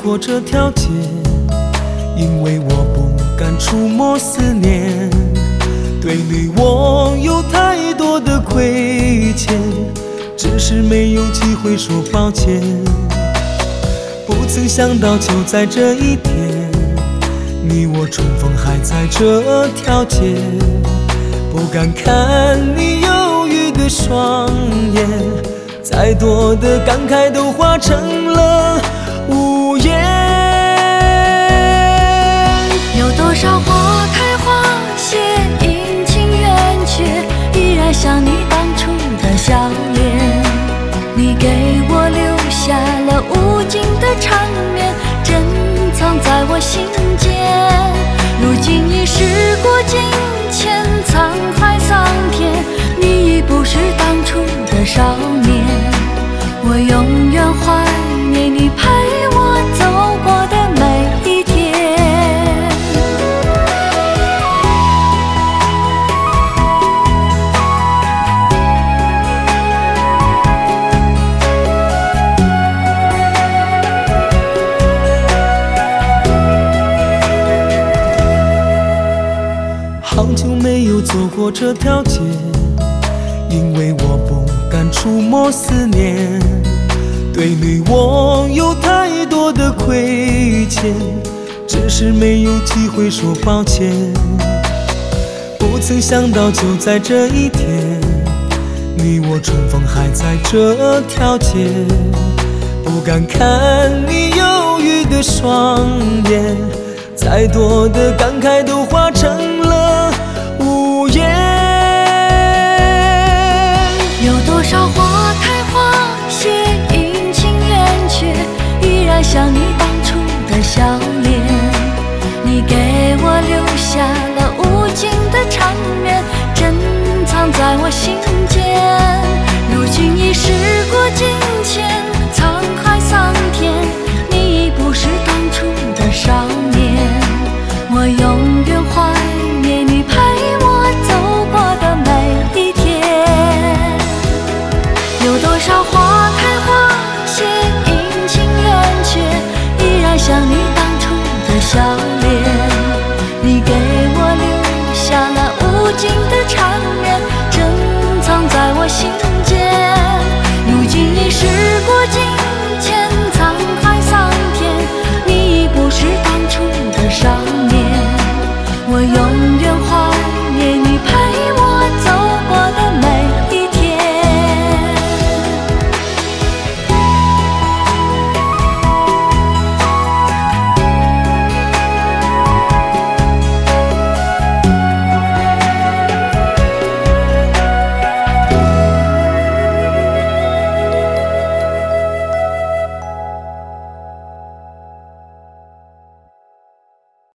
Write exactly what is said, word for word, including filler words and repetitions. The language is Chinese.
过这条街，因为我不敢触摸思念。对你我有太多的亏欠，只是没有机会说抱歉。不曾想到就在这一天，你我重逢还在这条街。不敢看你忧郁的双眼，再多的感慨都化成了无言。 有多少花开花谢，阴晴圆缺，依然像你当初的笑脸。你给我留下了无尽的缠绵，珍藏在我心间。如今已时过境迁，沧海桑田，你已不是当初的少年。我永远怀念你陪我走过的每一天。 好久没有走过这条街，因为我不敢触摸思念。对你我有太多的亏欠，只是没有机会说抱歉。不曾想到就在这一天，你我重逢还在这条街。不敢看你忧郁的双眼，再多的感慨都化成了无言。 有多少花开花谢，阴晴圆缺，依然像你当初的笑脸。你给我留下了无尽的缠绵，珍藏在我心